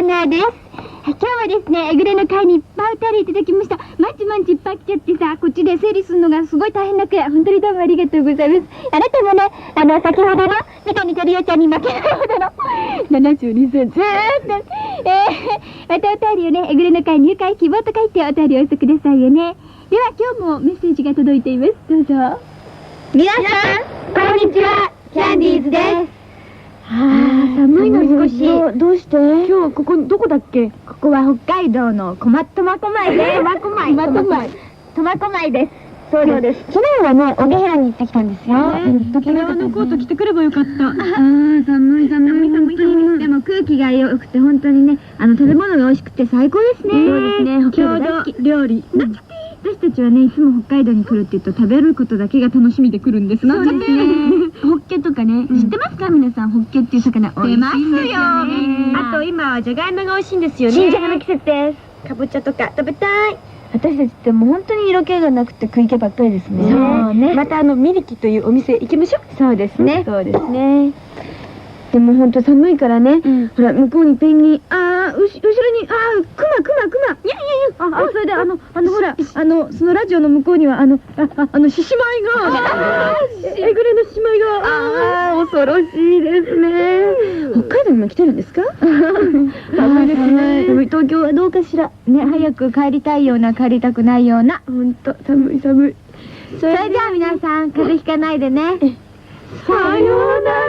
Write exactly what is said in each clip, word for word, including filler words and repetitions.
ナーです。今日はですね、えぐれの会にいっぱいお便りいただきました。毎日毎日いっぱい来ちゃってさ、こっちで整理するのがすごい大変なくらい、本当にどうもありがとうございます。あなたもね、あの、先ほどの、三谷鳥代ちゃんに負けないほどの、ななじゅうにセンチ、えー、またお便りをね、えぐれの会入会希望と書いてお便りをお寄せくださいよね。では今日もメッセージが届いています。どうぞ。皆さん、こんにちは、キャンディーズです。はあ、寒いの少し。 どうして？ 今日ここどこだっけ？ここは北海道の小松苫小牧です。苫小牧。苫小牧です。そうです。 昨日はね、おげへらに行ってきたんですよ。 昨日のコート着てくればよかった。ああ、寒い寒い寒い寒い。でも空気が良くて本当にね、あの食べ物が美味しくて最高ですね。そうですね。郷土料理。なんちゃって。私たちはね、いつも北海道に来るって言うと食べることだけが楽しみで来るんです。なんちゃって。ホッケとかね、知ってますか皆さん？ホッケっていう魚美味しいんですよ。あと今はじゃがいもが美味しいんですよね。新じゃがの季節です。かぼちゃとか食べたい。 私たちってもう本当に色気がなくて食い気ばっかりですね。 そうね。またあのミリキというお店行きましょう。そうですね。 そうですね。でも本当寒いからね、ほら向こうにペンギン、ああ後ろに、ああクマクマクマ、いやいやいや、あそれであのあのほらあのそのラジオの向こうにはあのああの獅子舞が、えぐれの獅子舞が、ああ恐ろしいですね。北海道にも来てるんですか？寒いですね。東京はどうかしらね、早く帰りたいような帰りたくないような、本当寒い寒い。 それじゃあ皆さん風邪ひかないでね。 さようなら。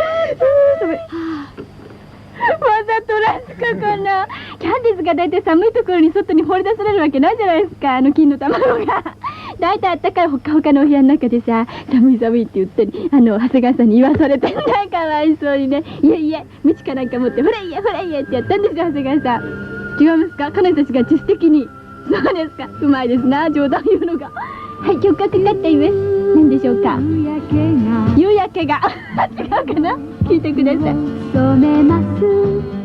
わざとらすかかな。キャンディーズが大体寒いところに外に放り出されるわけないじゃないですか、あの金の卵が。大体あったかいほかほかのお部屋の中でさ、寒い寒いって言ってあの長谷川さんに言わされてんだ。かわいそうにね。いえいえ、道かなんか持ってほらいえほらいえってやったんですよ、長谷川さん。違いますか？彼女たちが知識的に。そうですか、うまいですな、冗談言うのが。はい、曲かかっています。何でしょうか？夕焼けが違うかな。聞いてください。染めます